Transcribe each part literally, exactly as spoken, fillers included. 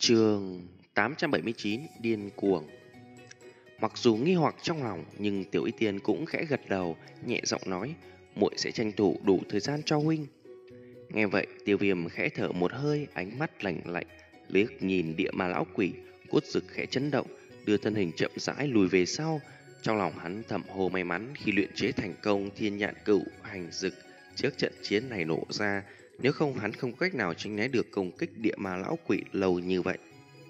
Chương tám trăm bảy mươi chín Điên cuồng. Mặc dù nghi hoặc trong lòng, nhưng Tiểu Y Tiên cũng khẽ gật đầu, nhẹ giọng nói, muội sẽ tranh thủ đủ thời gian cho huynh. Nghe vậy, Tiêu Viêm khẽ thở một hơi, ánh mắt lạnh lạnh, liếc nhìn địa ma lão quỷ, cốt rực khẽ chấn động, đưa thân hình chậm rãi lùi về sau. Trong lòng hắn thầm hồ may mắn khi luyện chế thành công thiên nhạn cửu hành dực trước trận chiến này nổ ra, nếu không hắn không có cách nào tránh né được công kích địa ma lão quỷ lâu như vậy.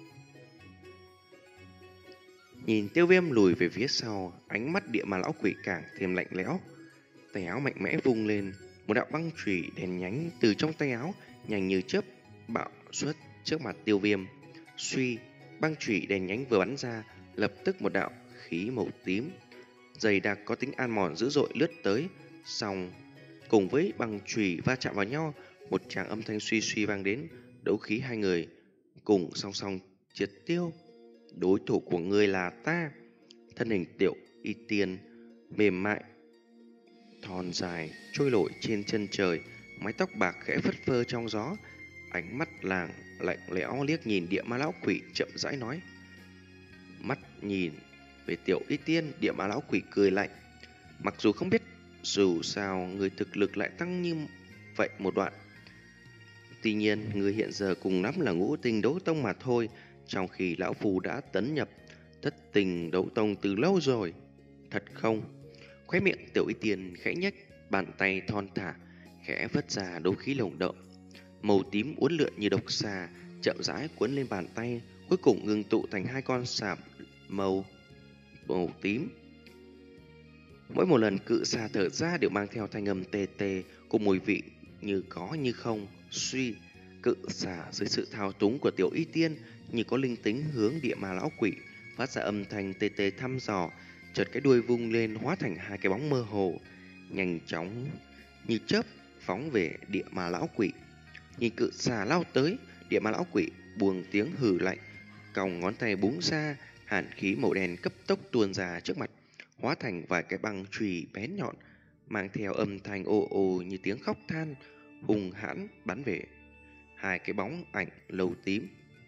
Nhìn Tiêu Viêm lùi về phía sau, ánh mắt địa ma lão quỷ càng thêm lạnh lẽo. Tay áo mạnh mẽ vung lên, một đạo băng chùy đèn nhánh từ trong tay áo nhanh như chớp bạo xuất trước mặt Tiêu Viêm. Suy, băng chùy đèn nhánh vừa bắn ra, lập tức một đạo khí màu tím dày đặc có tính an mòn dữ dội lướt tới, xong cùng với băng chùy va chạm vào nhau, một tràng âm thanh suy suy vang đến, đấu khí hai người cùng song song triệt tiêu. Đối thủ của ngươi là ta. Thân hình Tiểu Y Tiên mềm mại thon dài trôi nổi trên chân trời, mái tóc bạc khẽ phất phơ trong gió, ánh mắt làng lạnh lẽo liếc nhìn địa ma lão quỷ, chậm rãi nói. Mắt nhìn về Tiểu Y Tiên, địa ma lão quỷ cười lạnh, mặc dù không biết dù sao người thực lực lại tăng như vậy một đoạn. Tuy nhiên, người hiện giờ cùng lắm là ngũ tinh đấu tông mà thôi, trong khi lão phù đã tấn nhập thất tình đấu tông từ lâu rồi. Thật không? Khóe miệng Tiểu Y Tiên khẽ nhếch, bàn tay thon thả khẽ vất ra đấu khí lồng động, màu tím uốn lượn như độc xà, chậm rãi cuốn lên bàn tay, cuối cùng ngưng tụ thành hai con sạm màu màu tím. Mỗi một lần cự xà thở ra đều mang theo thanh âm tê tê cùng mùi vị như có như không. Suy, cự xà dưới sự thao túng của Tiểu Y Tiên như có linh tính hướng địa ma lão quỷ, phát ra âm thanh tê tê thăm dò, chợt cái đuôi vung lên hóa thành hai cái bóng mơ hồ, nhanh chóng như chớp phóng về địa ma lão quỷ. Nhìn cự xà lao tới, địa ma lão quỷ buông tiếng hừ lạnh, còng ngón tay búng ra, hàn khí màu đen cấp tốc tuôn ra trước mặt, hóa thành vài cái băng chùy bén nhọn, mang theo âm thanh ồ ồ như tiếng khóc than, hung hãn bắn về hai cái bóng ảnh lầu tím.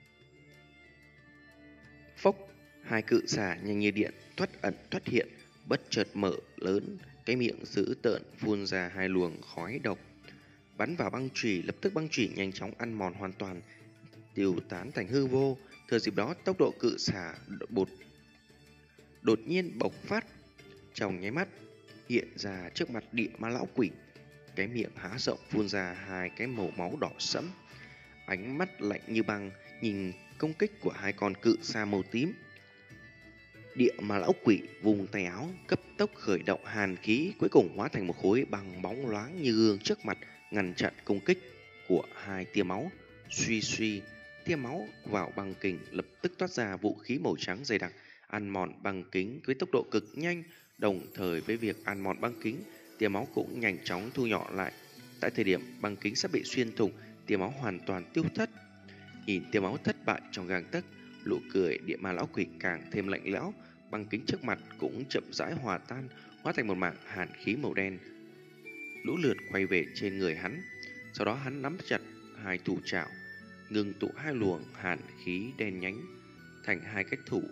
Phốc, hai cự xà nhanh như điện thoát ẩn thoát hiện, bất chợt mở lớn cái miệng dữ tợn, phun ra hai luồng khói độc bắn vào băng chùy. Lập tức băng chùy nhanh chóng ăn mòn hoàn toàn, tiêu tán thành hư vô. Thừa dịp đó, tốc độ cự xà bột đột nhiên bộc phát, trong nháy mắt hiện ra trước mặt địa ma lão quỷ, cái miệng há rộng phun ra hai cái màu máu đỏ sẫm, ánh mắt lạnh như băng nhìn công kích của hai con cự xà màu tím. Địa ma lão quỷ vùng tay áo cấp tốc khởi động hàn khí, cuối cùng hóa thành một khối băng bóng loáng như gương trước mặt, ngăn chặn công kích của hai tia máu. Suy suy, tia máu vào băng kính lập tức toát ra vũ khí màu trắng dày đặc, ăn mòn băng kính với tốc độ cực nhanh. Đồng thời với việc ăn mòn băng kính, tia máu cũng nhanh chóng thu nhỏ lại. Tại thời điểm băng kính sắp bị xuyên thủng, tia máu hoàn toàn tiêu thất. Nhìn tia máu thất bại trong gang tấc, nụ cười địa ma lão quỷ càng thêm lạnh lẽo, băng kính trước mặt cũng chậm rãi hòa tan, hóa thành một mảng hàn khí màu đen lũ lượt quay về trên người hắn. Sau đó hắn nắm chặt hai thủ trảo, ngừng tụ hai luồng hàn khí đen nhánh thành hai cái thủ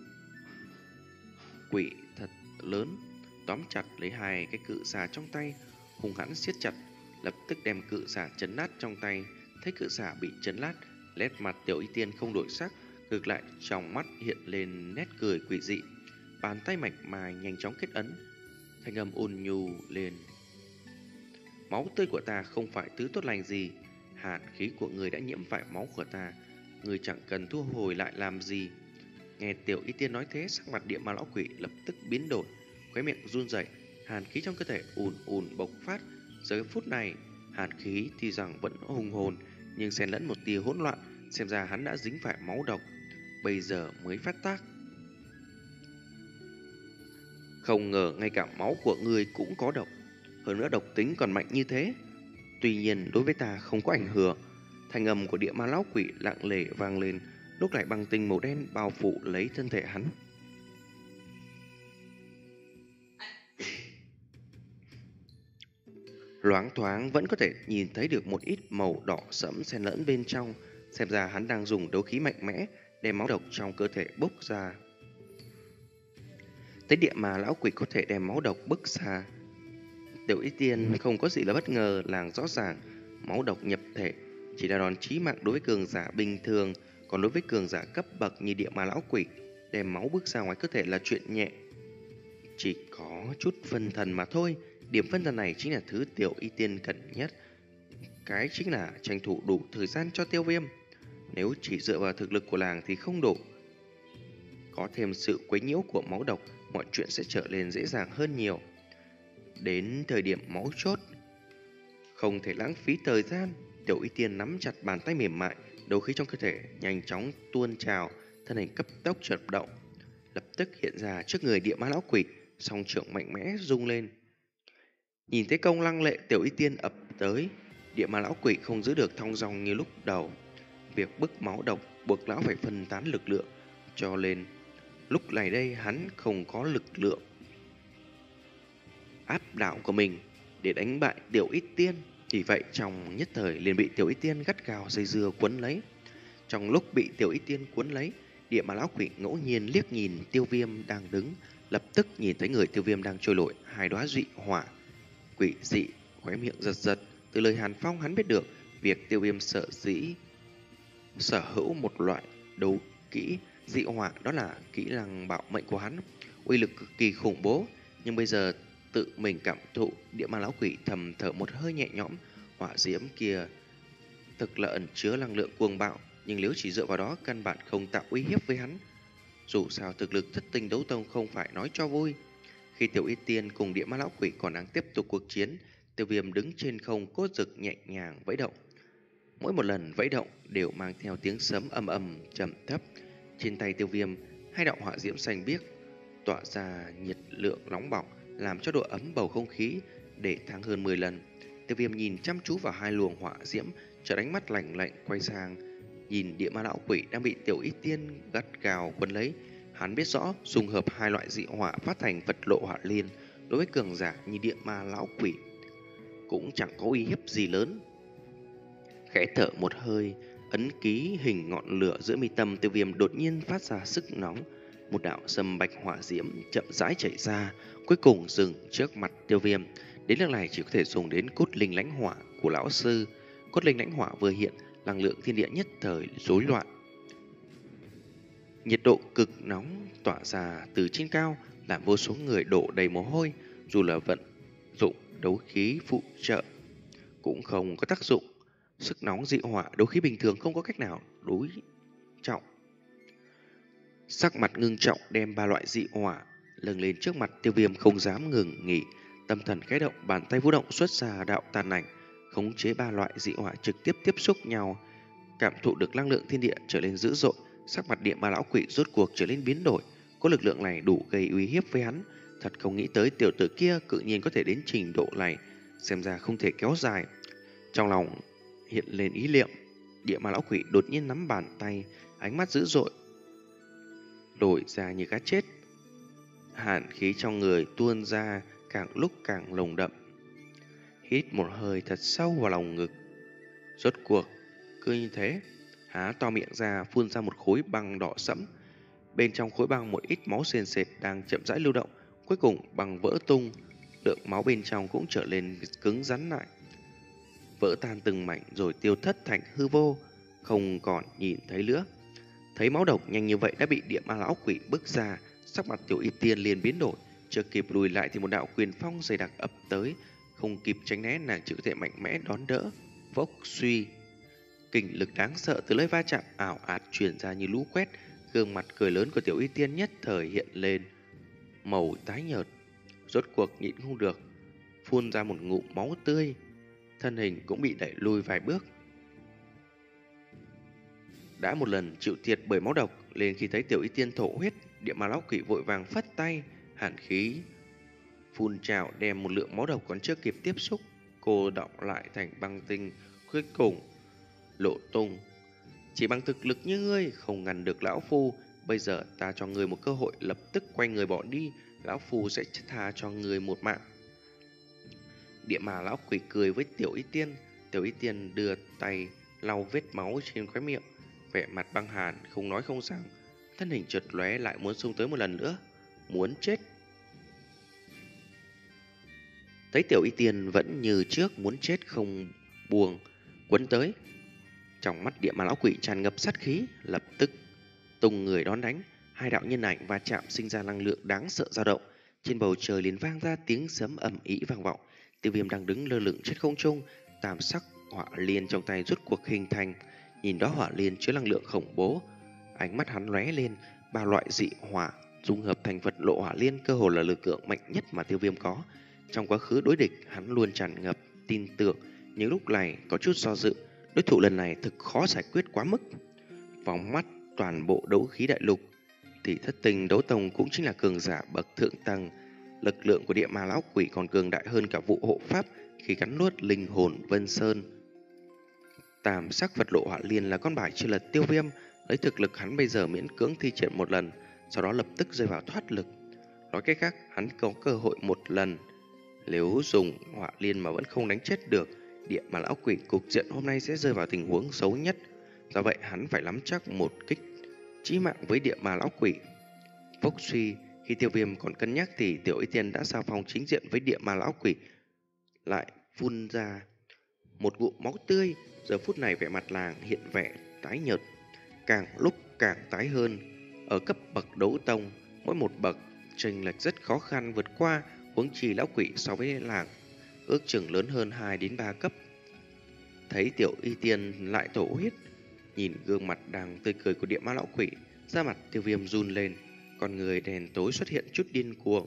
quỷ thật lớn, tóm chặt lấy hai cái cự xà trong tay, hung hãn siết chặt, lập tức đem cự xà chấn nát trong tay. Thấy cự xà bị chấn nát, nét mặt Tiểu Y Tiên không đổi sắc, ngược lại trong mắt hiện lên nét cười quỷ dị, bàn tay mạch mài nhanh chóng kết ấn, thanh âm ôn nhu lên. Máu tươi của ta không phải thứ tốt lành gì, hàn khí của người đã nhiễm phải máu của ta, người chẳng cần thu hồi lại làm gì. Nghe Tiểu Y Tiên nói thế, sắc mặt địa ma lão quỷ lập tức biến đổi, khóe miệng run rẩy, hàn khí trong cơ thể ùn ùn bộc phát. Giờ phút này, hàn khí thì rằng vẫn hùng hồn, nhưng xen lẫn một tia hỗn loạn, xem ra hắn đã dính phải máu độc, bây giờ mới phát tác. Không ngờ ngay cả máu của ngươi cũng có độc, hơn nữa độc tính còn mạnh như thế. Tuy nhiên đối với ta không có ảnh hưởng. Thanh âm của địa ma lão quỷ lặng lẽ vang lên, lúc lại băng tinh màu đen bao phủ lấy thân thể hắn. Loáng thoáng vẫn có thể nhìn thấy được một ít màu đỏ sẫm xen lẫn bên trong, xem ra hắn đang dùng đấu khí mạnh mẽ đem máu độc trong cơ thể bốc ra. Thấy địa ma lão quỷ có thể đem máu độc bức ra, Tiểu Y Tiên không có gì là bất ngờ, làng rõ ràng máu độc nhập thể chỉ là đòn chí mạng đối với cường giả bình thường, còn đối với cường giả cấp bậc như địa ma lão quỷ, đem máu bước ra ngoài cơ thể là chuyện nhẹ, chỉ có chút phân thần mà thôi. Điểm phân thần này chính là thứ Tiểu Y Tiên cần nhất, cái chính là tranh thủ đủ thời gian cho Tiêu Viêm. Nếu chỉ dựa vào thực lực của làng thì không đủ, có thêm sự quấy nhiễu của máu độc, mọi chuyện sẽ trở nên dễ dàng hơn nhiều. Đến thời điểm máu chốt, không thể lãng phí thời gian. Tiểu Y Tiên nắm chặt bàn tay mềm mại, đấu khí trong cơ thể nhanh chóng tuôn trào, thân hình cấp tốc chợt động, lập tức hiện ra trước người địa ma lão quỷ, song trưởng mạnh mẽ rung lên. Nhìn thấy công lăng lệ Tiểu Y Tiên ập tới, địa ma lão quỷ không giữ được thong dong như lúc đầu. Việc bức máu độc buộc lão phải phân tán lực lượng, cho nên lúc này đây hắn không có lực lượng áp đảo của mình để đánh bại Tiểu Y Tiên. Vì vậy trong nhất thời liền bị Tiểu Y Tiên gắt gao dây dưa quấn lấy. Trong lúc bị Tiểu Y Tiên quấn lấy, địa ma lão quỷ ngẫu nhiên liếc nhìn Tiêu Viêm đang đứng, lập tức nhìn thấy người Tiêu Viêm đang trôi nổi hai đóa dị hỏa quỷ dị, khóe miệng giật giật. Từ lời Hàn Phong hắn biết được việc Tiêu Viêm sợ dĩ sở hữu một loại đấu kỹ dị hỏa, đó là kỹ năng bảo mệnh của hắn, uy lực cực kỳ khủng bố. Nhưng bây giờ tự mình cảm thụ, địa ma lão quỷ thầm thở một hơi nhẹ nhõm. Hỏa diễm kia thực là ẩn chứa năng lượng cuồng bạo, nhưng nếu chỉ dựa vào đó căn bản không tạo uy hiếp với hắn. Dù sao thực lực thất tinh đấu tông không phải nói cho vui. Khi Tiểu Y Tiên cùng địa ma lão quỷ còn đang tiếp tục cuộc chiến, Tiêu Viêm đứng trên không cốt rực nhẹ nhàng vẫy động. Mỗi một lần vẫy động đều mang theo tiếng sấm ầm ầm trầm thấp. Trên tay Tiêu Viêm, hai đạo hỏa diễm xanh biếc tỏa ra nhiệt lượng nóng bỏng, làm cho độ ấm bầu không khí để thăng hơn mười lần. Tiêu Viêm nhìn chăm chú vào hai luồng hỏa diễm, chợt ánh mắt lạnh lạnh quay sang nhìn địa ma lão quỷ đang bị Tiểu Y Tiên gắt gao quấn lấy. Hắn biết rõ dùng hợp hai loại dị hỏa phát thành vật lộ hỏa liên đối với cường giả như địa ma lão quỷ cũng chẳng có uy hiếp gì lớn. Khẽ thở một hơi, ấn ký hình ngọn lửa giữa mi tâm Tiêu Viêm đột nhiên phát ra sức nóng. Một đạo sâm bạch hỏa diễm chậm rãi chảy ra, cuối cùng dừng trước mặt Tiêu Viêm. Đến lúc này chỉ có thể dùng đến cốt linh lãnh hỏa của lão sư. Cốt linh lãnh hỏa vừa hiện, năng lượng thiên địa nhất thời rối loạn. Nhiệt độ cực nóng tỏa ra từ trên cao, làm vô số người đổ đầy mồ hôi. Dù là vận dụng đấu khí phụ trợ cũng không có tác dụng. Sức nóng dị hỏa đấu khí bình thường không có cách nào đối trọng. Sắc mặt ngưng trọng đem ba loại dị hỏa lâng lên trước mặt Tiêu Viêm, không dám ngừng nghỉ. Tâm thần khẽ động, bàn tay vũ động xuất ra đạo tàn ảnh, khống chế ba loại dị hỏa trực tiếp tiếp xúc nhau. Cảm thụ được năng lượng thiên địa trở nên dữ dội, sắc mặt địa ma lão quỷ rốt cuộc trở nên biến đổi. Có lực lượng này đủ gây uy hiếp với hắn. Thật không nghĩ tới tiểu tử kia cự nhiên có thể đến trình độ này, xem ra không thể kéo dài. Trong lòng hiện lên ý niệm, địa ma lão quỷ đột nhiên nắm bàn tay, ánh mắt dữ dội đổi ra như cá chết. Hàn khí trong người tuôn ra càng lúc càng nồng đậm. Hít một hơi thật sâu vào lòng ngực, rốt cuộc cứ như thế há to miệng ra, phun ra một khối băng đỏ sẫm. Bên trong khối băng một ít máu sền sệt đang chậm rãi lưu động. Cuối cùng băng vỡ tung, lượng máu bên trong cũng trở nên cứng rắn lại, vỡ tan từng mảnh rồi tiêu thất thành hư vô, không còn nhìn thấy nữa. Thấy máu độc nhanh như vậy đã bị địa ma lão quỷ bức ra, sắc mặt Tiểu Y Tiên liền biến đổi. Chưa kịp lùi lại thì một đạo quyền phong dày đặc ập tới, không kịp tránh né, nàng chỉ có thể mạnh mẽ đón đỡ. Vốc suy, kình lực đáng sợ từ lưỡi va chạm ảo ạt truyền ra như lũ quét. Gương mặt cười lớn của Tiểu Y Tiên nhất thời hiện lên màu tái nhợt, rốt cuộc nhịn không được, phun ra một ngụm máu tươi, thân hình cũng bị đẩy lùi vài bước. Đã một lần chịu thiệt bởi máu độc, liền khi thấy Tiểu Y Tiên thổ huyết, địa ma lão quỷ vội vàng phất tay, hàn khí phun trào đem một lượng máu độc còn chưa kịp tiếp xúc cô đọng lại thành băng tinh, cuối cùng lộ tung. Chỉ bằng thực lực như ngươi không ngăn được lão phu, bây giờ ta cho ngươi một cơ hội, lập tức quay người bỏ đi, lão phu sẽ tha cho ngươi một mạng. Địa ma lão quỷ cười với Tiểu Y Tiên. Tiểu Y Tiên đưa tay lau vết máu trên khóe miệng, vẻ mặt băng hàn, không nói không rằng, thân hình chợt lóe lại muốn xông tới một lần nữa, muốn chết. Thấy Tiểu Y Tiên vẫn như trước muốn chết không buông, quấn tới. Trong mắt Địa Ma lão quỷ tràn ngập sát khí, lập tức tung người đón đánh. Hai đạo nhân ảnh va chạm sinh ra năng lượng đáng sợ dao động. Trên bầu trời liền vang ra tiếng sấm ầm ĩ vang vọng. Tiêu Viêm đang đứng lơ lửng trên không trung, tam sắc hỏa liên trong tay rút cuộc hình thành. Nhìn đó hỏa liên chứa năng lượng khủng bố, ánh mắt hắn lóe lên, ba loại dị hỏa dung hợp thành vật lộ hỏa liên, cơ hồ là lực lượng mạnh nhất mà Tiêu Viêm có. Trong quá khứ đối địch, hắn luôn tràn ngập tin tưởng, nhưng lúc này có chút do dự. Đối thủ lần này thực khó giải quyết quá mức. Phóng mắt toàn bộ đấu khí đại lục, thì thất tình đấu tông cũng chính là cường giả bậc thượng tầng. Lực lượng của Địa Ma lão quỷ còn cường đại hơn cả vụ hộ pháp khi gắn nuốt linh hồn Vân Sơn. Tam sắc vật lộ hỏa liên là con bài chưa lật Tiêu Viêm, lấy thực lực hắn bây giờ miễn cưỡng thi triển một lần, sau đó lập tức rơi vào thoát lực. Nói cách khác, hắn có cơ hội một lần. Nếu dùng hỏa liên mà vẫn không đánh chết được Địa Ma lão quỷ, cục diện hôm nay sẽ rơi vào tình huống xấu nhất. Do vậy hắn phải nắm chắc một kích chí mạng với Địa Ma lão quỷ. Phốc suy, khi Tiêu Viêm còn cân nhắc thì Tiểu Y Tiên đã giao phong chính diện với Địa Ma lão quỷ, lại phun ra một ngụm máu tươi. Giờ phút này vẻ mặt làng hiện vẻ tái nhợt, càng lúc càng tái hơn. Ở cấp bậc đấu tông, mỗi một bậc chênh lệch rất khó khăn vượt qua, huống chi lão quỷ so với làng ước chừng lớn hơn hai đến ba cấp. Thấy Tiểu Y Tiên lại thổ huyết, nhìn gương mặt đang tươi cười của Địa Ma lão quỷ, da mặt Tiêu Viêm run lên, con người đèn tối xuất hiện chút điên cuồng.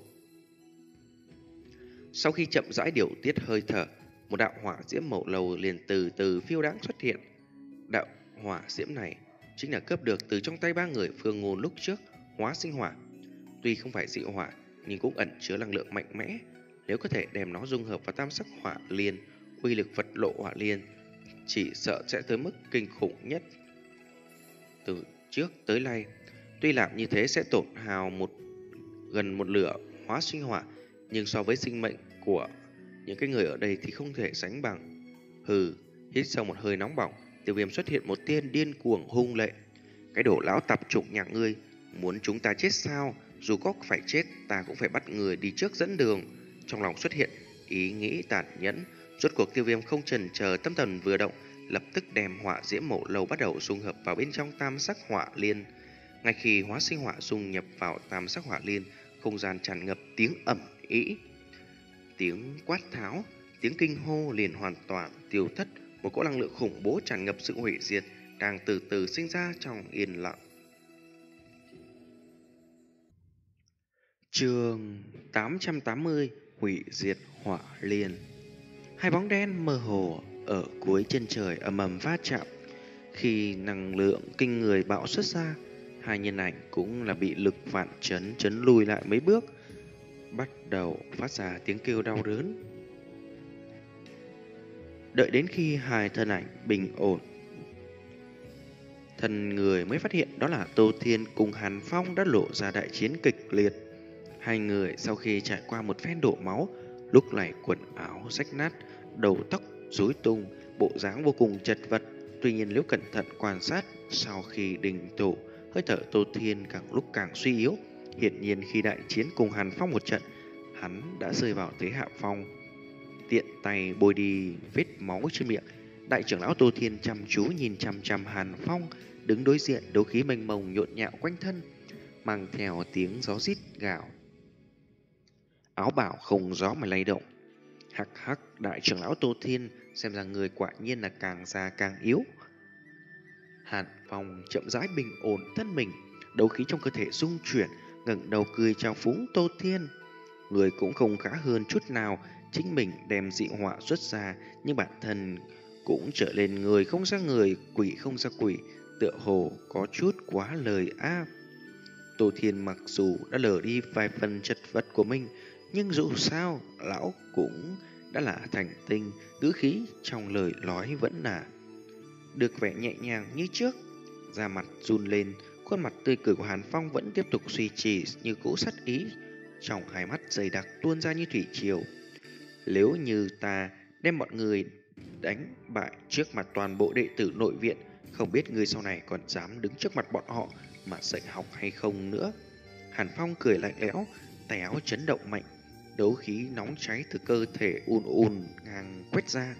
Sau khi chậm rãi điều tiết hơi thở, một đạo hỏa diễm màu lầu liền từ từ phiêu đãng xuất hiện. Đạo hỏa diễm này chính là cướp được từ trong tay ba người Phương Ngôn lúc trước, hóa sinh hỏa. Tuy không phải dị hỏa, nhưng cũng ẩn chứa năng lượng mạnh mẽ. Nếu có thể đem nó dung hợp vào tam sắc hỏa liên, uy lực vật lộ hỏa liên chỉ sợ sẽ tới mức kinh khủng nhất từ trước tới nay. Tuy làm như thế sẽ tổn hao một gần một nửa hóa sinh hỏa, nhưng so với sinh mệnh của những cái người ở đây thì không thể sánh bằng. Hừ, hít sau một hơi nóng bỏng, Tiêu Viêm xuất hiện một tiên điên cuồng hung lệ. Cái đổ lão tạp chủng nhà ngươi, muốn chúng ta chết sao? Dù có phải chết, ta cũng phải bắt người đi trước dẫn đường. Trong lòng xuất hiện ý nghĩ tàn nhẫn. Rốt cuộc Tiêu Viêm không chần chờ, tâm thần vừa động, lập tức đem hỏa diễm màu lầu bắt đầu dung hợp vào bên trong tam sắc hỏa liên. Ngay khi hóa sinh hỏa dung nhập vào tam sắc hỏa liên, không gian tràn ngập tiếng ầm ĩ, tiếng quát tháo, tiếng kinh hô liền hoàn toàn tiêu thất. Một cỗ năng lượng khủng bố tràn ngập sự hủy diệt đang từ từ sinh ra trong yên lặng. Chương tám trăm tám mươi: Hủy diệt hỏa liên. Hai bóng đen mơ hồ ở cuối chân trời ầm ầm va chạm. Khi năng lượng kinh người bạo xuất ra, hai nhân ảnh cũng là bị lực vạn chấn chấn lùi lại mấy bước, bắt đầu phát ra tiếng kêu đau đớn. Đợi đến khi hai thân ảnh bình ổn, thân người mới phát hiện đó là Tô Thiên cùng Hàn Phong đã lộ ra đại chiến kịch liệt. Hai người sau khi trải qua một phen đổ máu, lúc này quần áo rách nát, đầu tóc rối tung, bộ dáng vô cùng chật vật. Tuy nhiên nếu cẩn thận quan sát, sau khi đình tụ, hơi thở Tô Thiên càng lúc càng suy yếu. Hiển nhiên khi đại chiến cùng Hàn Phong một trận, hắn đã rơi vào thế hạ phong. Tiện tay bôi đi vết máu trên miệng, đại trưởng lão Tô Thiên chăm chú nhìn chăm chăm Hàn Phong, đứng đối diện, đấu khí mênh mông nhộn nhạo quanh thân, mang theo tiếng gió rít gào. Áo bào không gió mà lay động. Hắc hắc, đại trưởng lão Tô Thiên xem ra người quả nhiên là càng già càng yếu. Hàn Phong chậm rãi bình ổn thân mình, đấu khí trong cơ thể rung chuyển, ngẩng đầu cười chào phúng Tô Thiên. Người cũng không khá hơn chút nào, chính mình đem dị họa xuất ra, nhưng bản thân cũng trở lên người không ra người, quỷ không ra quỷ, tựa hồ có chút quá lời áp. Tô Thiên mặc dù đã lờ đi vài phần chật vật của mình, nhưng dù sao lão cũng đã là thành tinh, ngữ khí trong lời nói vẫn là được vẻ nhẹ nhàng như trước. Da mặt run lên, khuôn mặt tươi cười của Hàn Phong vẫn tiếp tục duy trì như cũ sát ý, trong hai mắt dày đặc tuôn ra như thủy triều. Nếu như ta đem mọi người đánh bại trước mặt toàn bộ đệ tử nội viện, Không biết ngươi sau này còn dám đứng trước mặt bọn họ mà dạy học hay không nữa. Hàn Phong cười lạnh lẽo, tay áo chấn động mạnh, đấu khí nóng cháy từ cơ thể ùn ùn ngang quét ra,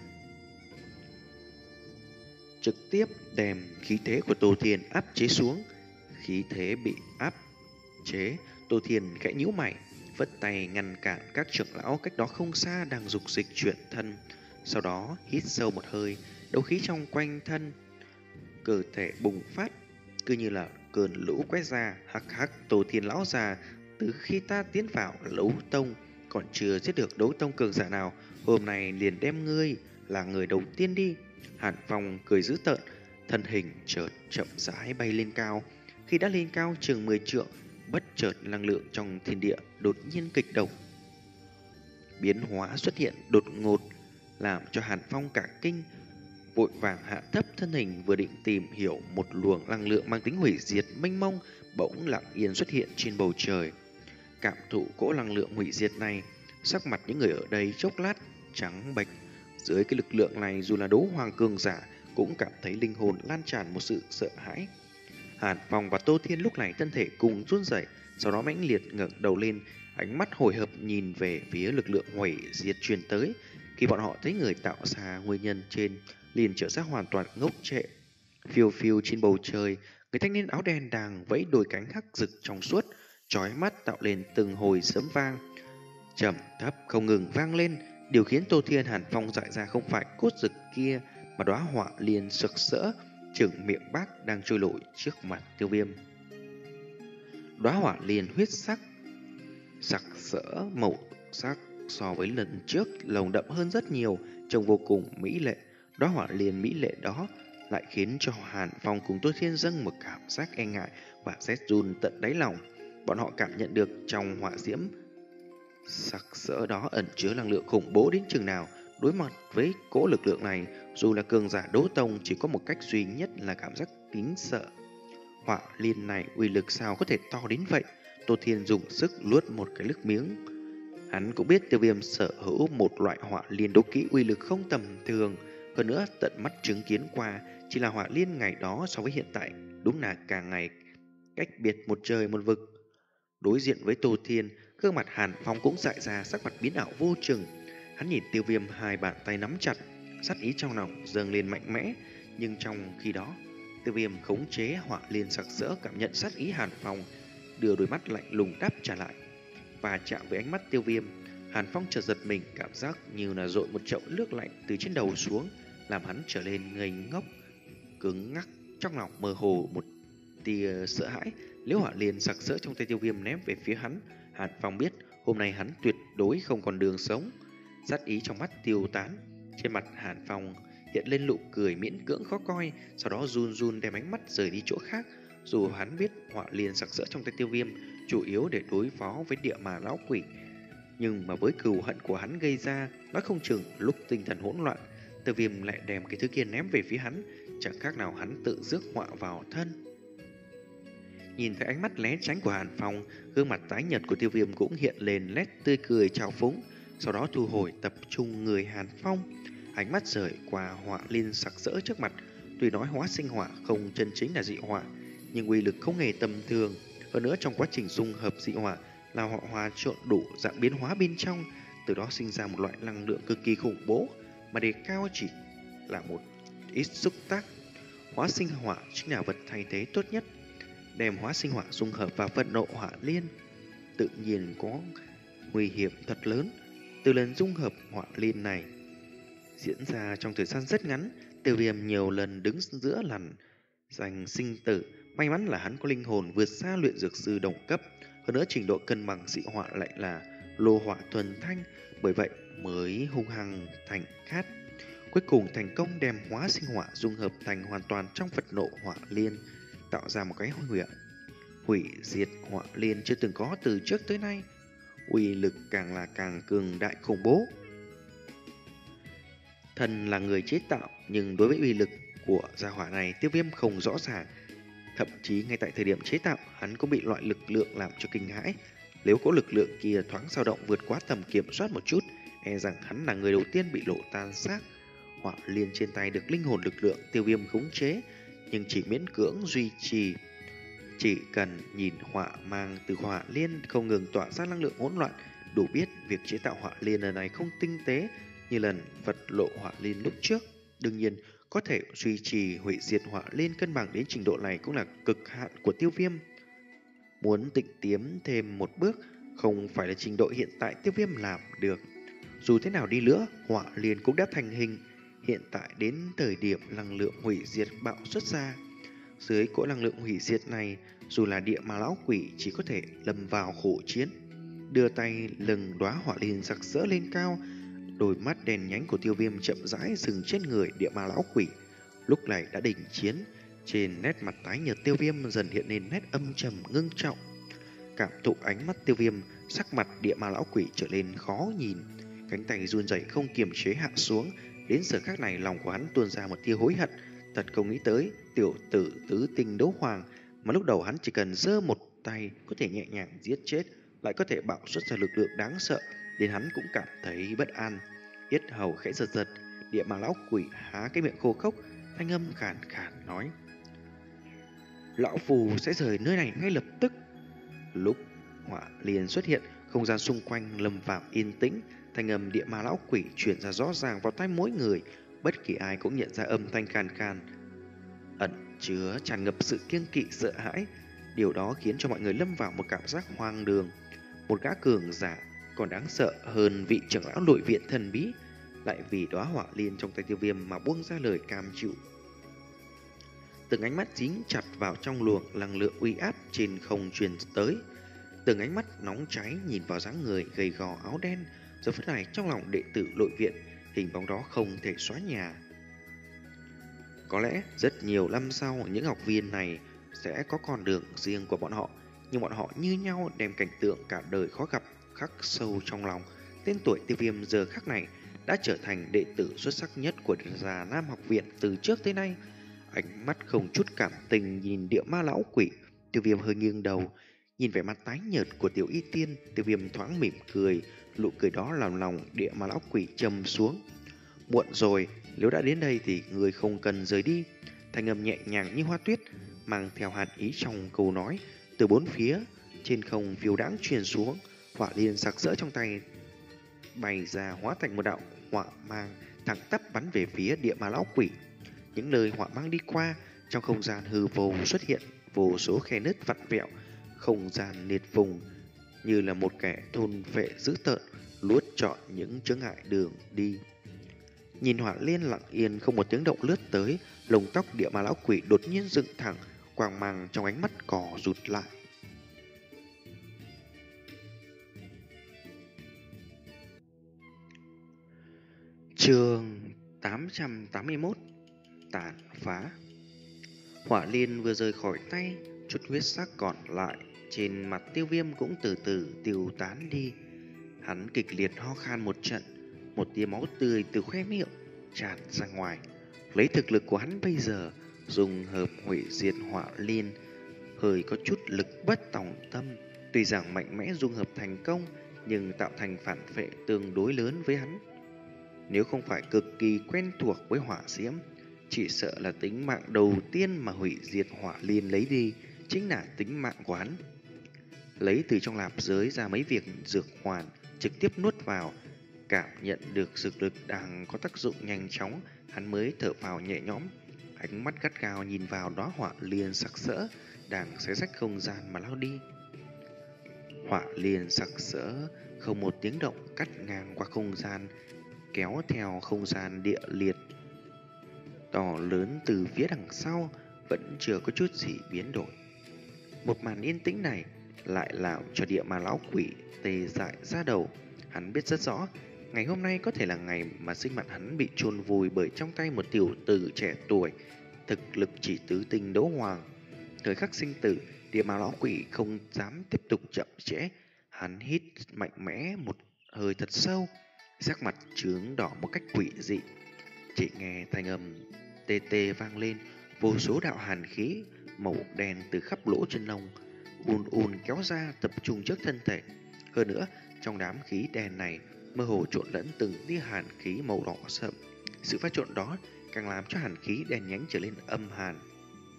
trực tiếp đem khí thế của Tô Thiên áp chế xuống. Khí thế bị áp chế, Tô Thiên khẽ nhíu mày, vất tay ngăn cản các trưởng lão cách đó không xa đang dục dịch chuyển thân. Sau đó hít sâu một hơi, đấu khí trong quanh thân cơ thể bùng phát, cứ như là cơn lũ quét ra. Hắc hắc, Tô Thiên lão già, từ khi ta tiến vào đấu tông còn chưa giết được đấu tông cường giả nào, hôm nay liền đem ngươi là người đầu tiên đi. Hàn Phong cười dữ tợn, thân hình chợt chậm rãi bay lên cao. Khi đã lên cao chừng mười trượng, bất chợt năng lượng trong thiên địa đột nhiên kịch động, biến hóa xuất hiện đột ngột, làm cho Hàn Phong cả kinh, vội vàng hạ thấp thân hình, vừa định tìm hiểu một luồng năng lượng mang tính hủy diệt mênh mông, bỗng lặng yên xuất hiện trên bầu trời. Cảm thụ cỗ năng lượng hủy diệt này, sắc mặt những người ở đây chốc lát trắng bệch. Dưới cái lực lượng này, dù là đấu hoàng cường giả cũng cảm thấy linh hồn lan tràn một sự sợ hãi. Hàn Phong và Tô Thiên lúc này thân thể cùng run rẩy, sau đó mãnh liệt ngẩng đầu lên, ánh mắt hồi hộp nhìn về phía lực lượng hủy diệt truyền tới. Khi bọn họ thấy người tạo ra nguyên nhân trên, liền trở ra hoàn toàn ngốc trệ. Phiêu phiêu trên bầu trời, người thanh niên áo đen đang vẫy đôi cánh hắc rực trong suốt, chói mắt tạo lên từng hồi sấm vang trầm thấp không ngừng vang lên. Điều khiến Tô Thiên Hàn Phong dại ra không phải cốt rực kia, mà đóa hỏa liền sực sỡ chừng miệng bác đang trôi nổi trước mặt Tiêu Viêm. Đóa hỏa liền huyết sắc, sặc sỡ màu sắc so với lần trước lồng đậm hơn rất nhiều, trông vô cùng mỹ lệ. Đóa hỏa liền mỹ lệ đó lại khiến cho Hàn Phong cùng Tô Thiên dâng một cảm giác e ngại và rét run tận đáy lòng. Bọn họ cảm nhận được trong hỏa diễm sặc sỡ đó ẩn chứa năng lượng khủng bố đến chừng nào. Đối mặt với cỗ lực lượng này, dù là cường giả đấu tông chỉ có một cách duy nhất là cảm giác kính sợ. Hỏa liên này uy lực sao có thể to đến vậy? Tô Thiên dùng sức luốt một cái nước miếng. Hắn cũng biết Tiêu Viêm sở hữu một loại hỏa liên đấu kỹ uy lực không tầm thường, hơn nữa tận mắt chứng kiến qua, chỉ là hỏa liên ngày đó so với hiện tại đúng là càng ngày cách biệt một trời một vực. Đối diện với Tô Thiên, gương mặt Hàn Phong cũng dại ra, sắc mặt biến ảo vô chừng. Hắn nhìn Tiêu Viêm hai bàn tay nắm chặt, sát ý trong lòng dâng lên mạnh mẽ. Nhưng trong khi đó, Tiêu Viêm khống chế hỏa liên sặc sỡ, cảm nhận sát ý Hàn Phong, đưa đôi mắt lạnh lùng đáp trả lại. Và chạm với ánh mắt Tiêu Viêm, Hàn Phong chợt giật mình, cảm giác như là dội một chậu nước lạnh từ trên đầu xuống, làm hắn trở lên ngây ngốc, cứng ngắc, trong lòng mơ hồ một tia sợ hãi. Liễu hỏa liên sặc sỡ trong tay Tiêu Viêm ném về phía hắn, Hàn Phong biết hôm nay hắn tuyệt đối không còn đường sống. Sát ý trong mắt tiêu tán, trên mặt Hàn Phong hiện lên nụ cười miễn cưỡng khó coi, sau đó run run đem ánh mắt rời đi chỗ khác. Dù hắn biết hỏa liên sặc sỡ trong tay Tiêu Viêm chủ yếu để đối phó với địa mà lão quỷ, nhưng mà với cừu hận của hắn gây ra, nói không chừng lúc tinh thần hỗn loạn, Tiêu Viêm lại đem cái thứ kia ném về phía hắn, chẳng khác nào hắn tự rước họa vào thân. Nhìn thấy ánh mắt né tránh của Hàn Phong, gương mặt tái nhợt của Tiêu Viêm cũng hiện lên nét tươi cười trào phúng, sau đó thu hồi tập trung người Hàn Phong, ánh mắt rời qua hỏa liên sặc sỡ trước mặt. Tuy nói hóa sinh hỏa không chân chính là dị hỏa, nhưng uy lực không hề tầm thường. Hơn nữa trong quá trình dung hợp dị hỏa là hỏa hòa trộn đủ dạng biến hóa bên trong, từ đó sinh ra một loại năng lượng cực kỳ khủng bố, mà đề cao chỉ là một ít xúc tác. Hóa sinh hỏa chính là vật thay thế tốt nhất. Đem hóa sinh hỏa dung hợp vào vận nộ hỏa liên, tự nhiên có nguy hiểm thật lớn. Từ lần dung hợp hỏa liên này diễn ra trong thời gian rất ngắn, Tiêu Viêm nhiều lần đứng giữa làn giành sinh tử. May mắn là hắn có linh hồn vượt xa luyện dược sư đồng cấp, hơn nữa trình độ cân bằng dị hỏa lại là lô hỏa thuần thanh, bởi vậy mới hung hăng thành khát. Cuối cùng thành công đem hóa sinh hỏa dung hợp thành hoàn toàn trong Phật nộ hỏa liên, tạo ra một cái hủy hủy diệt hỏa liên chưa từng có từ trước tới nay. Uy lực càng là càng cường đại khủng bố. Thần là người chế tạo, nhưng đối với uy lực của gia hỏa này, Tiêu Viêm không rõ ràng. Thậm chí ngay tại thời điểm chế tạo, hắn cũng bị loại lực lượng làm cho kinh hãi. Nếu có lực lượng kia thoáng dao động vượt quá tầm kiểm soát một chút, e rằng hắn là người đầu tiên bị lộ tan xác. Hỏa liên trên tay được linh hồn lực lượng Tiêu Viêm khống chế, nhưng chỉ miễn cưỡng duy trì. Chỉ cần nhìn họa mang từ hỏa liên không ngừng tỏa ra năng lượng hỗn loạn, đủ biết việc chế tạo hỏa liên lần này không tinh tế như lần vật lộ hỏa liên lúc trước. Đương nhiên, có thể duy trì hủy diệt hỏa liên cân bằng đến trình độ này cũng là cực hạn của Tiêu Viêm. Muốn tịnh tiến thêm một bước, không phải là trình độ hiện tại Tiêu Viêm làm được. Dù thế nào đi nữa, hỏa liên cũng đã thành hình. Hiện tại đến thời điểm năng lượng hủy diệt bạo xuất ra. Dưới cỗ năng lượng hủy diệt này, dù là địa ma lão quỷ chỉ có thể lâm vào khổ chiến. Đưa tay lừng đóa hỏa liên rực rỡ lên cao, đôi mắt đèn nhánh của Tiêu Viêm chậm rãi dừng trên người địa ma lão quỷ. Lúc này đã đình chiến, trên nét mặt tái nhợt Tiêu Viêm dần hiện lên nét âm trầm ngưng trọng. Cảm thụ ánh mắt Tiêu Viêm, sắc mặt địa ma lão quỷ trở nên khó nhìn, cánh tay run rẩy không kiềm chế hạ xuống. Đến giờ khắc này lòng của hắn tuôn ra một tia hối hận, thật không nghĩ tới tiểu tử tứ tinh đấu hoàng mà lúc đầu hắn chỉ cần giơ một tay có thể nhẹ nhàng giết chết, lại có thể bạo xuất ra lực lượng đáng sợ, đến hắn cũng cảm thấy bất an. Yết hầu khẽ giật giật, địa ma lão quỷ há cái miệng khô khốc, thanh âm khàn khàn nói: "Lão phù sẽ rời nơi này ngay lập tức." Lúc hỏa liền xuất hiện, không gian xung quanh lâm vào yên tĩnh, thanh âm địa ma lão quỷ truyền ra rõ ràng vào tai mỗi người, bất kỳ ai cũng nhận ra âm thanh khàn khàn ẩn chứa tràn ngập sự kiêng kỵ sợ hãi. Điều đó khiến cho mọi người lâm vào một cảm giác hoang đường. Một gã cường giả còn đáng sợ hơn vị trưởng lão nội viện thần bí, lại vì đóa hỏa liên trong tay Tiêu Viêm mà buông ra lời cam chịu. Từng ánh mắt dính chặt vào trong luồng năng lượng uy áp trên không truyền tới. Từng ánh mắt nóng cháy nhìn vào dáng người gầy gò áo đen. Giờ phút này trong lòng đệ tử nội viện, hình bóng đó không thể xóa nhòa. Có lẽ rất nhiều năm sau, những học viên này sẽ có con đường riêng của bọn họ, nhưng bọn họ như nhau đem cảnh tượng cả đời khó gặp khắc sâu trong lòng. Tên tuổi Tiêu Viêm giờ khắc này đã trở thành đệ tử xuất sắc nhất của Già Nam học viện từ trước tới nay. Ánh mắt không chút cảm tình nhìn địa ma lão quỷ, Tiêu Viêm hơi nghiêng đầu, nhìn vẻ mặt tái nhợt của Tiểu Y Tiên, Tiêu Viêm thoáng mỉm cười, nụ cười đó làm lòng địa ma lão quỷ trầm xuống. Muộn rồi, nếu đã đến đây thì người không cần rời đi. Thanh âm nhẹ nhàng như hoa tuyết, mang theo hàn ý trong câu nói, từ bốn phía trên không phiêu đãng truyền xuống. Hỏa liên sặc sỡ trong tay bày ra hóa thành một đạo hỏa mang thẳng tắp bắn về phía địa ma lão quỷ. Những nơi hỏa mang đi qua, trong không gian hư vô xuất hiện vô số khe nứt vặn vẹo, không gian liệt vùng như là một kẻ thôn vệ dữ tợn luốt trọn những chướng ngại đường đi. Nhìn hỏa liên lặng yên không một tiếng động lướt tới, lông tóc địa ma lão quỷ đột nhiên dựng thẳng, quang mang trong ánh mắt cò rụt lại. Chương tám trăm tám mươi mốt. Tàn phá. Hỏa liên vừa rời khỏi tay, chút huyết sắc còn lại trên mặt Tiêu Viêm cũng từ từ tiêu tán đi. Hắn kịch liệt ho khan một trận, một tia máu tươi từ khóe miệng tràn ra ngoài. Lấy thực lực của hắn bây giờ, dùng hợp hủy diệt hỏa liên hơi có chút lực bất tòng tâm. Tuy rằng mạnh mẽ dung hợp thành công, nhưng tạo thành phản phệ tương đối lớn với hắn. Nếu không phải cực kỳ quen thuộc với hỏa diễm, chỉ sợ là tính mạng đầu tiên mà hủy diệt hỏa liên lấy đi chính là tính mạng của hắn. Lấy từ trong lạp giới ra mấy việc dược hoàn, trực tiếp nuốt vào, cảm nhận được dược lực đang có tác dụng nhanh chóng, hắn mới thở phào nhẹ nhõm. Ánh mắt gắt gao nhìn vào đóa hỏa liên sặc sỡ đang xé rách không gian mà lao đi. Hỏa liên sặc sỡ không một tiếng động cắt ngang qua không gian, kéo theo không gian địa liệt to lớn từ phía đằng sau, vẫn chưa có chút gì biến đổi. Một màn yên tĩnh này lại làm cho địa ma lão quỷ tê dại ra đầu. Hắn biết rất rõ, ngày hôm nay có thể là ngày mà sinh mạng hắn bị chôn vùi bởi trong tay một tiểu tử trẻ tuổi, thực lực chỉ tứ tinh đấu hoàng. Thời khắc sinh tử, địa ma lão quỷ không dám tiếp tục chậm trễ. Hắn hít mạnh mẽ một hơi thật sâu, sắc mặt chướng đỏ một cách quỷ dị. Chỉ nghe thanh âm tê tê vang lên, vô số đạo hàn khí màu đen từ khắp lỗ chân lông ùn ùn kéo ra tập trung trước thân thể. Hơn nữa, trong đám khí đen này mơ hồ trộn lẫn từng tia hàn khí màu đỏ sậm. Sự pha trộn đó càng làm cho hàn khí đen nhánh trở lên âm hàn.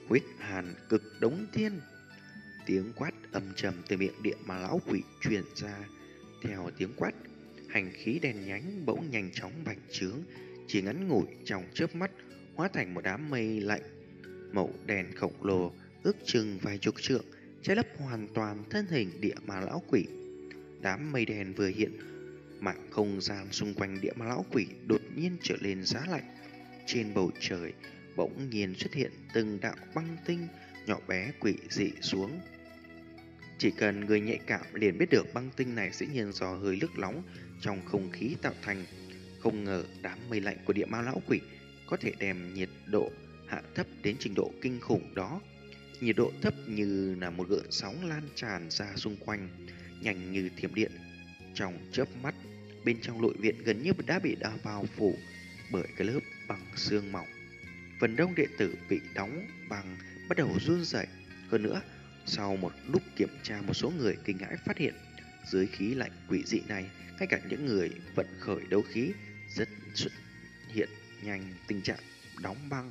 Huyết hàn cực đống thiên. Tiếng quát âm trầm từ miệng địa ma lão quỷ truyền ra. Theo tiếng quát, hành khí đen nhánh bỗng nhanh chóng bành trướng, chỉ ngắn ngủi trong chớp mắt hóa thành một đám mây lạnh màu đen khổng lồ, ước chừng vài chục trượng, che lấp hoàn toàn thân hình địa ma lão quỷ. Đám mây đen vừa hiện, mảng không gian xung quanh địa ma lão quỷ đột nhiên trở lên giá lạnh. Trên bầu trời bỗng nhiên xuất hiện từng đạo băng tinh nhỏ bé quỷ dị xuống. Chỉ cần người nhạy cảm liền biết được băng tinh này dĩ nhiên do hơi nước nóng trong không khí tạo thành. Không ngờ đám mây lạnh của địa ma lão quỷ có thể đem nhiệt độ hạ thấp đến trình độ kinh khủng đó. Nhiệt độ thấp như là một gợn sóng lan tràn ra xung quanh, nhanh như thiểm điện. Trong chớp mắt, bên trong nội viện gần như đã bị đào bao phủ bởi cái lớp bằng xương mỏng. Phần đông đệ tử bị đóng bằng bắt đầu run rẩy. Hơn nữa, sau một lúc kiểm tra, một số người kinh hãi phát hiện dưới khí lạnh quỷ dị này, ngay cả những người vận khởi đấu khí rất xuất hiện nhanh tình trạng đóng băng.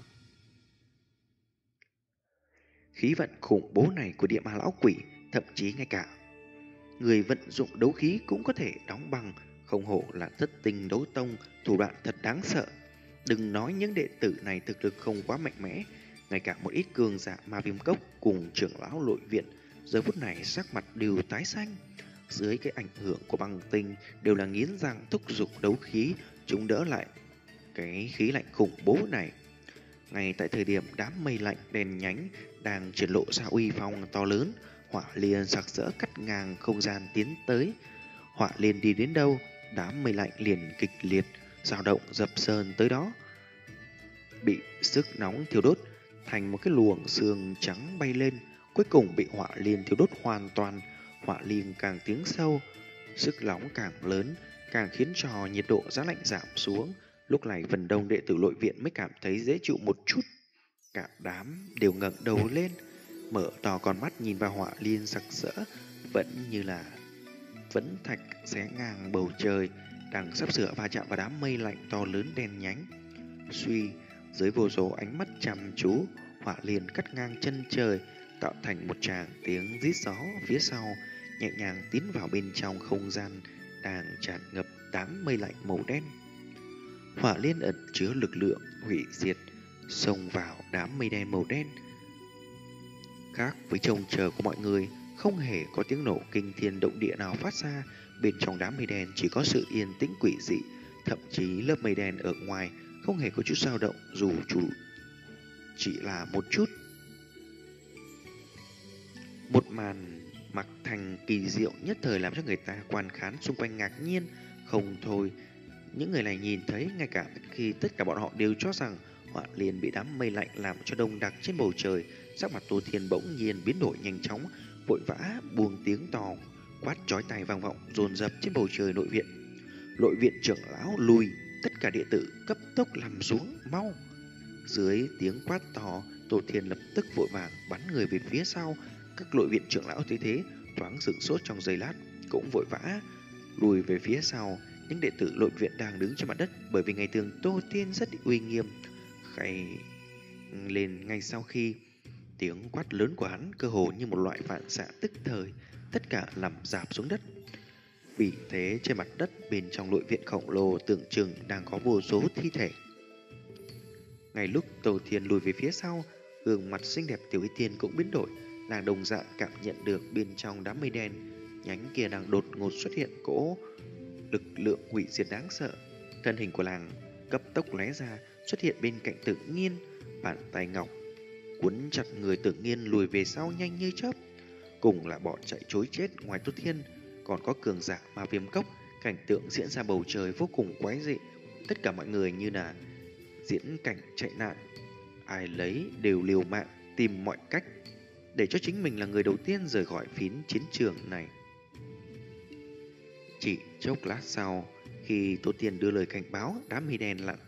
Khí vận khủng bố này của địa ma lão quỷ, thậm chí ngay cả người vận dụng đấu khí cũng có thể đóng băng. Không hổ là thất tinh đấu tông, thủ đoạn thật đáng sợ. Đừng nói những đệ tử này thực lực không quá mạnh mẽ, ngay cả một ít cường giả ma viêm cốc cùng trưởng lão nội viện giờ phút này sắc mặt đều tái xanh. Dưới cái ảnh hưởng của băng tinh đều là nghiến răng thúc giục đấu khí chống đỡ lại cái khí lạnh khủng bố này. Ngay tại thời điểm đám mây lạnh đen nhánh đang triển lộ ra uy phong to lớn, hỏa liên sặc sỡ cắt ngang không gian tiến tới. Hỏa liên đi đến đâu, đám mây lạnh liền kịch liệt dao động dập sơn tới đó, bị sức nóng thiêu đốt thành một cái luồng sương trắng bay lên, cuối cùng bị hỏa liên thiêu đốt hoàn toàn. Hỏa liên càng tiến sâu, sức nóng càng lớn, càng khiến cho nhiệt độ giá lạnh giảm xuống. Lúc này phần đông đệ tử nội viện mới cảm thấy dễ chịu một chút. Cả đám đều ngẩng đầu lên, mở to con mắt nhìn vào hỏa liên sặc sỡ, vẫn như là vẫn thạch xé ngang bầu trời, đang sắp sửa va chạm vào đám mây lạnh to lớn đen nhánh. Suy, dưới vô số ánh mắt chăm chú, hỏa liên cắt ngang chân trời, tạo thành một tràng tiếng rít gió phía sau, nhẹ nhàng tiến vào bên trong không gian đang tràn ngập đám mây lạnh màu đen. Hỏa liên ẩn chứa lực lượng hủy diệt, xông vào đám mây đen màu đen. Khác với trông chờ của mọi người, không hề có tiếng nổ kinh thiên động địa nào phát ra. Bên trong đám mây đen chỉ có sự yên tĩnh quỷ dị, thậm chí lớp mây đen ở ngoài không hề có chút dao động, dù chủ chỉ là một chút. Một màn mặc thành kỳ diệu nhất thời làm cho người ta quan khán xung quanh ngạc nhiên không thôi. Những người này nhìn thấy, ngay cả khi tất cả bọn họ đều cho rằng hỏa liên bị đám mây lạnh làm cho đông đặc trên bầu trời, sắc mặt Tô Thiên bỗng nhiên biến đổi nhanh chóng, vội vã buông tiếng to, quát chói tai vang vọng dồn dập trên bầu trời nội viện. Nội viện trưởng lão lùi, tất cả đệ tử cấp tốc nằm xuống, mau! Dưới tiếng quát to, Tô Thiên lập tức vội vàng bắn người về phía sau. Các nội viện trưởng lão thấy thế, thoáng sửng sốt trong giây lát, cũng vội vã lùi về phía sau. Những đệ tử nội viện đang đứng trên mặt đất, bởi vì ngày thường Tô Thiên rất uy nghiêm, khay lên ngay sau khi tiếng quát lớn của hắn, cơ hồ như một loại phản xạ tức thời, tất cả nằm rạp xuống đất. Vì thế trên mặt đất bên trong nội viện khổng lồ tưởng chừng đang có vô số thi thể. Ngay lúc Tô Thiên lùi về phía sau, gương mặt xinh đẹp Tiểu Y Tiên cũng biến đổi. Nàng đồng dạng cảm nhận được bên trong đám mây đen nhánh kia đang đột ngột xuất hiện cỗ lực lượng hủy diệt đáng sợ. Thân hình của nàng cấp tốc lóe ra, xuất hiện bên cạnh Tự Nhiên, bàn tay ngọc cuốn chặt người Tự Nhiên lùi về sau nhanh như chớp. Cùng là bọn chạy trối chết, ngoài Tô Thiên còn có cường giả ma viêm cốc. Cảnh tượng diễn ra bầu trời vô cùng quái dị, tất cả mọi người như là diễn cảnh chạy nạn, ai lấy đều liều mạng tìm mọi cách để cho chính mình là người đầu tiên rời khỏi phiến chiến trường này. Chỉ chốc lát sau, khi Tô Thiên đưa lời cảnh báo, đám mây đen lặng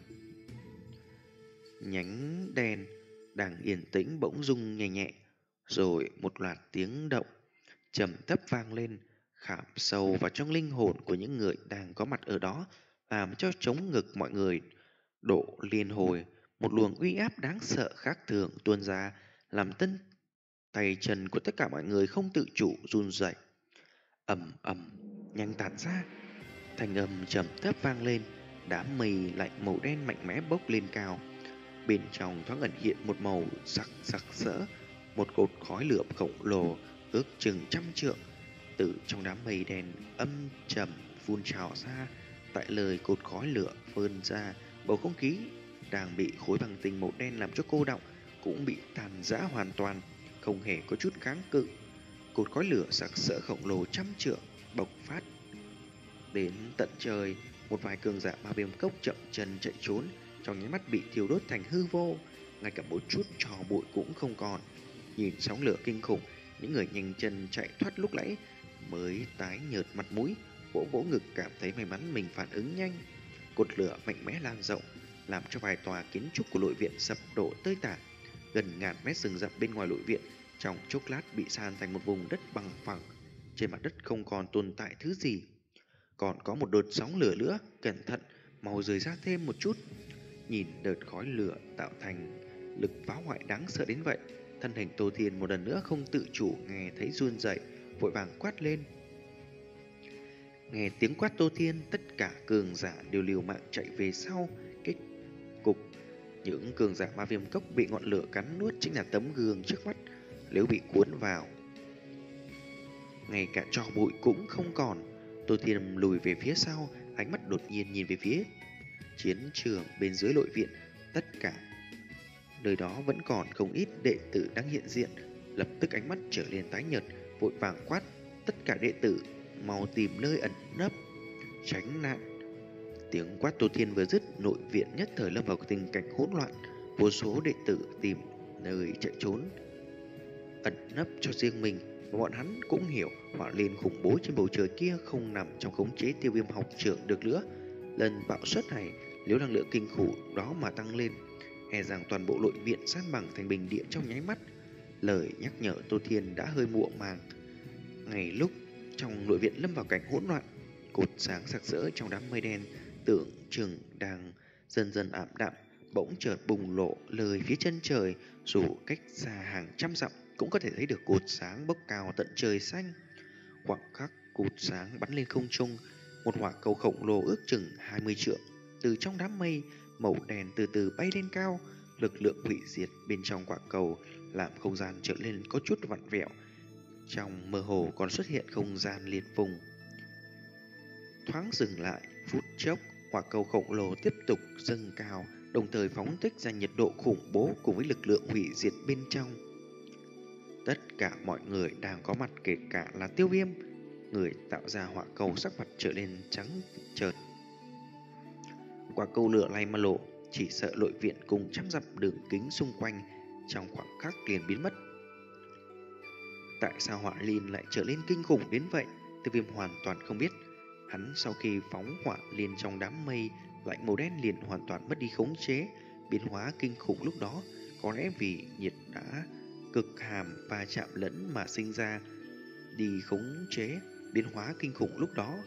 nhánh đen đang yên tĩnh bỗng rung nhẹ nhẹ, rồi một loạt tiếng động trầm thấp vang lên, khảm sâu vào trong linh hồn của những người đang có mặt ở đó, làm cho trống ngực mọi người độ liên hồi. Một luồng uy áp đáng sợ khác thường tuôn ra, làm tân tay chân của tất cả mọi người không tự chủ run rẩy. Ầm ầm, nhanh tản ra, thanh âm trầm thấp vang lên, đám mây lạnh màu đen mạnh mẽ bốc lên cao. Bên trong thoáng ẩn hiện một màu sắc sặc sỡ, một cột khói lửa khổng lồ ước chừng trăm trượng từ trong đám mây đen âm trầm phun trào ra. Tại lời cột khói lửa phơn ra, bầu không khí đang bị khối băng tinh màu đen làm cho cô đọng cũng bị tàn rã hoàn toàn, không hề có chút kháng cự. Cột khói lửa sặc sỡ khổng lồ trăm trượng bộc phát đến tận trời. Một vài cường giả ma viêm cốc chậm chân chạy trốn, trong nháy mắt bị thiêu đốt thành hư vô, ngay cả một chút tro bụi cũng không còn. Nhìn sóng lửa kinh khủng, những người nhanh chân chạy thoát lúc nãy mới tái nhợt mặt mũi, vỗ vỗ ngực cảm thấy may mắn mình phản ứng nhanh. Cột lửa mạnh mẽ lan rộng, làm cho vài tòa kiến trúc của nội viện sập đổ tơi tả. Gần ngàn mét rừng rậm bên ngoài nội viện trong chốc lát bị san thành một vùng đất bằng phẳng, trên mặt đất không còn tồn tại thứ gì. Còn có một đợt sóng lửa nữa, cẩn thận, mau rời ra thêm một chút. Nhìn đợt khói lửa tạo thành lực phá hoại đáng sợ đến vậy, thân hình Tô Thiên một lần nữa không tự chủ nghe thấy run rẩy, vội vàng quát lên. Nghe tiếng quát Tô Thiên, tất cả cường giả đều liều mạng chạy về sau. Kết cục, những cường giả ma viêm cốc bị ngọn lửa cắn nuốt chính là tấm gương trước mắt. Nếu bị cuốn vào, ngay cả tro bụi cũng không còn. Tô Thiên lùi về phía sau, ánh mắt đột nhiên nhìn về phía chiến trường bên dưới nội viện. Tất cả nơi đó vẫn còn không ít đệ tử đang hiện diện. Lập tức ánh mắt trở lên tái nhợt, vội vàng quát tất cả đệ tử mau tìm nơi ẩn nấp, tránh nạn. Tiếng quát Tô Thiên vừa dứt, nội viện nhất thời lâm vào tình cảnh hỗn loạn. Vô số đệ tử tìm nơi chạy trốn, ẩn nấp cho riêng mình. Và bọn hắn cũng hiểu hỏa liên khủng bố trên bầu trời kia không nằm trong khống chế Tiêu Viêm học trưởng được nữa. Lần bạo suất này, nếu năng lượng kinh khủng đó mà tăng lên, e rằng toàn bộ nội viện san bằng thành bình địa trong nháy mắt. Lời nhắc nhở Tô Thiên đã hơi muộn màng. Ngay lúc trong nội viện lâm vào cảnh hỗn loạn, cột sáng sặc sỡ trong đám mây đen tưởng chừng đang dần dần ảm đạm, bỗng chợt bùng lộ lời phía chân trời. Dù cách xa hàng trăm dặm cũng có thể thấy được cột sáng bốc cao tận trời xanh. Khoảng khắc cột sáng bắn lên không trung, một hỏa cầu khổng lồ ước chừng hai mươi trượng từ trong đám mây màu đen từ từ bay lên cao. Lực lượng hủy diệt bên trong quả cầu làm không gian trở lên có chút vặn vẹo. Trong mơ hồ còn xuất hiện không gian liệt vùng. Thoáng dừng lại phút chốc, hỏa cầu khổng lồ tiếp tục dâng cao, đồng thời phóng thích ra nhiệt độ khủng bố cùng với lực lượng hủy diệt bên trong. Tất cả mọi người đang có mặt, kể cả là Tiêu Viêm, người tạo ra hỏa cầu, sắc mặt trở lên trắng chợt. Quả cầu lửa này mà lộ, chỉ sợ nội viện cùng trăm dặm đường kính xung quanh trong khoảng khắc liền biến mất. Tại sao hỏa liên lại trở lên kinh khủng đến vậy? Tiêu Viêm hoàn toàn không biết. Hắn sau khi phóng hỏa liên trong đám mây lạnh màu đen liền hoàn toàn mất đi khống chế. Biến hóa kinh khủng lúc đó có lẽ vì nhiệt đã cực hàm và chạm lẫn mà sinh ra. Đi khống chế, biến hóa kinh khủng lúc đó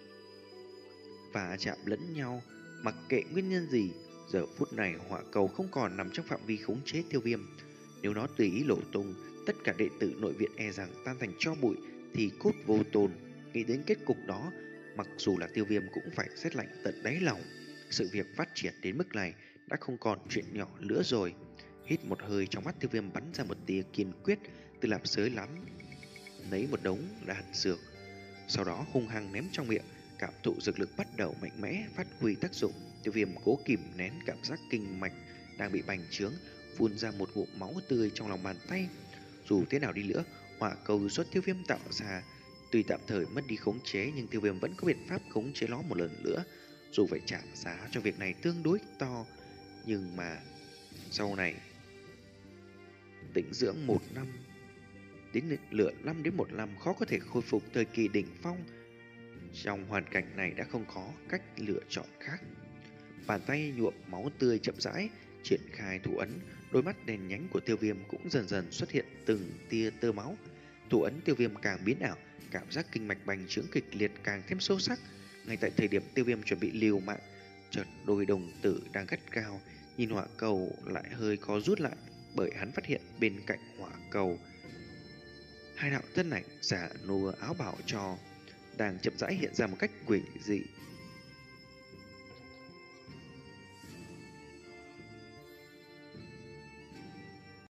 và chạm lẫn nhau. Mặc kệ nguyên nhân gì, giờ phút này hỏa cầu không còn nằm trong phạm vi khống chế Tiêu Viêm. Nếu nó tùy ý nổ tung, tất cả đệ tử nội viện e rằng tan thành tro bụi thì cốt vô tồn. Nghĩ đến kết cục đó, mặc dù là Tiêu Viêm cũng phải rét lạnh tận đáy lòng. Sự việc phát triển đến mức này đã không còn chuyện nhỏ nữa rồi. Hít một hơi, trong mắt Tiêu Viêm bắn ra một tia kiên quyết, từ lạp sới lắm lấy một đống đan dược, sau đó hung hăng ném trong miệng. Cảm thụ dược lực bắt đầu mạnh mẽ phát huy tác dụng. Tiêu Viêm cố kìm nén cảm giác kinh mạch đang bị bành trướng, phun ra một ngụm máu tươi trong lòng bàn tay. Dù thế nào đi nữa, hỏa cầu do Tiêu Viêm tạo ra tuy tạm thời mất đi khống chế, nhưng Tiêu Viêm vẫn có biện pháp khống chế nó một lần nữa. Dù phải trả giá cho việc này tương đối to, nhưng mà sau này tĩnh dưỡng một năm đến lửa năm đến một năm khó có thể khôi phục thời kỳ đỉnh phong. Trong hoàn cảnh này đã không có cách lựa chọn khác. Bàn tay nhuộm máu tươi chậm rãi triển khai thủ ấn, đôi mắt đèn nhánh của Tiêu Viêm cũng dần dần xuất hiện từng tia tơ máu. Thủ ấn Tiêu Viêm càng biến ảo, cảm giác kinh mạch bành trướng kịch liệt càng thêm sâu sắc. Ngay tại thời điểm Tiêu Viêm chuẩn bị liều mạng, chợt đôi đồng tử đang gắt cao, nhìn hỏa cầu lại hơi có rút lại, bởi hắn phát hiện bên cạnh hỏa cầu hai đạo thân ảnh giả nua áo bảo cho đang chậm rãi hiện ra một cách quỷ dị.